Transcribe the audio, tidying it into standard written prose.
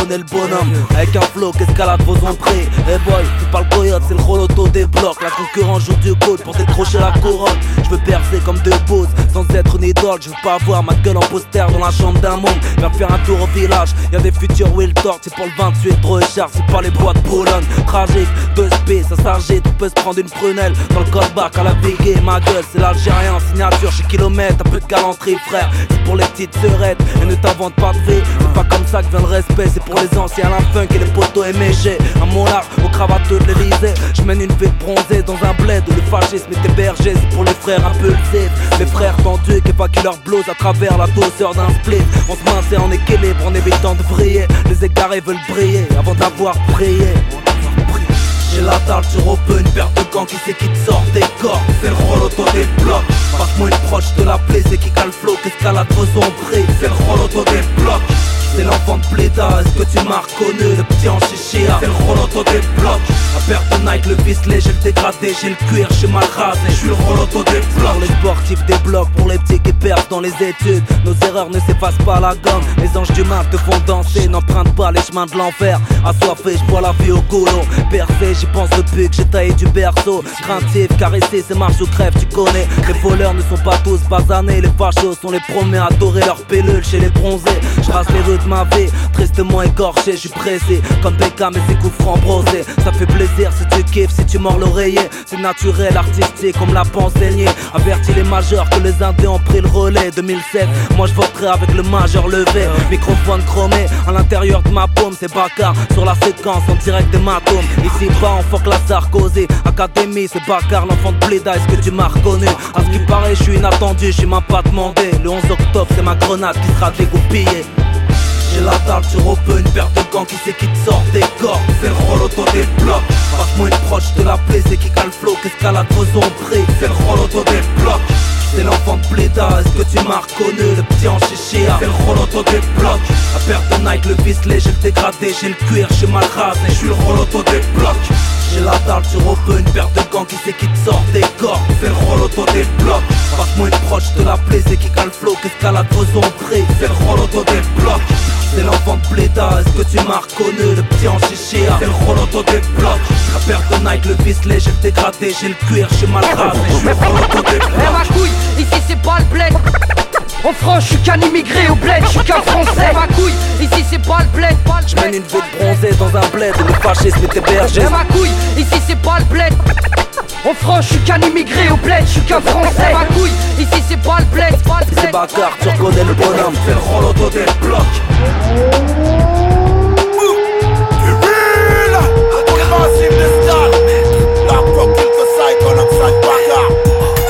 connais le bonhomme. Avec un flow qu'escalade vos entrées. Hey boy, c'est pas le coyote, c'est le roloto des blocs. La concurrence joue du gold pour décrocher la couronne. Je veux percer comme deux poses, sans être une idole. Je veux pas avoir ma gueule en poster dans la chambre d'un monde. Viens faire un tour au village, y'a des futurs Will Tort. C'est pour le 28 trop cher, c'est pas les bois de Boulogne. Tragique, 2SP, ça s'agite, on peut se prendre une prunelle. Dans le callback à la bégaye, ma gueule c'est l'Algérien. Signature chez kilomètre, un peu de galanterie frère. C'est pour les petites seurettes, et ne t'invente pas de fait. C'est pas comme ça que vient le respect, c'est pour les anciens, la funk et les poteaux MG. Un molar au cravateux de l'Elysée. Je mène une vie bronzée dans un bled où le fascisme est hébergé. C'est pour les frères impulsifs, les frères tendus qui évacuent leur blouse à travers la douceur d'un split. On se maintient en équilibre en évitant de vriller. Les égarés veulent briller avant d'avoir prié. J'ai la dalle sur open, une paire de gants qui sait qui te sort des corps. C'est le roloto des blocs. Passe-moi une proche de la plaie, c'est qui cale flow, qu'escalade vos ombres. C'est le roloto des blocs. C'est l'enfant de Pléda, est-ce que tu m'as reconnu? Le petit en chichia, c'est le roloto des blocs. La paire de Nike, le ficelet, j'ai le dégradé, j'ai le cuir, j'ai mal rasé, je suis le roloto des blocs. Pour les sportifs des blocs, pour les petits qui perdent dans les études. Nos erreurs ne s'effacent pas à la gomme. Les anges du mal te font danser, n'emprunte pas les chemins de l'enfer. Assoiffé, je bois la vie au goulot. Percé, j'y pense depuis que j'ai taillé du berceau. Craintif, caressé, c'est marche ou crève, tu connais. Les voleurs ne sont pas tous basanés, les fachos sont les premiers à adorer leur pilule chez les bronzés. Je rase les rues de ma vie, tristement écorché, je suis pressé comme Beckham et ses coups francs brosés. Ça fait plaisir si tu kiffes, si tu mords l'oreiller. C'est naturel, artistique, comme l'a enseigné. Avertis les majeurs que les indés ont pris le relais. 2007, moi je voterai avec le majeur levé. Microphone chromé, à l'intérieur de ma paume, c'est Bakar. Sur la séquence, en direct des matomes. Ici bas, on fuck la Sarkozy. Académie, c'est Bakar, l'enfant de Pléda, est-ce que tu m'as reconnu? À ce qui paraît, je suis inattendu, je suis même pas demandé. Le 11 octobre, c'est ma grenade qui sera dégoupillée. J'ai la dalle sur open, une paire de gants qui sait qui te sort des corps. C'est le roloto des blocs. Passe-moi une proche de la plaie, c'est qui cale flow, qu'escalade vos ombres. C'est le roloto des blocs. C'est l'enfant de Pléda, est-ce que tu m'as reconnu? Le petit en chichia, c'est le roloto des blocs. La paire de Nike, le ficelet, j'ai le dégradé, j'ai le cuir, j'ai mal rasé, je suis le roloto des blocs. J'ai la dalle sur open, une paire de gants qui sait qui te sort des corps. C'est le roloto des blocs. Passe-moi une proche de la plaie, c'est qui cale flow, qu'escalade vos ombres. C'est le roloto des blocs. C'est l'enfant de Pléda, est-ce que tu m'as reconnu? Le petit en chichia, c'est le roloto des blocs. La paire de Nike, le ficelet, j'ai le dégradé, j'ai le cuir, j'ai mal rasé, je suis le roloto des blocs. Eh ma couille, ici c'est pas le bled. En France, je suis qu'un immigré au bled, je suis qu'un français. Ma couille, ici c'est pas le bled, pas le bled. Je mène une vie de bronzée dans un bled où le fascisme est hébergé. Eh ma couille, ici c'est pas le bled. En France, je suis qu'un immigré au bled, je suis qu'un français. Ma couille, ici c'est pas le bled, pas le bled. C'est Bakar, tu reconnais le bonhomme. C'est le roloto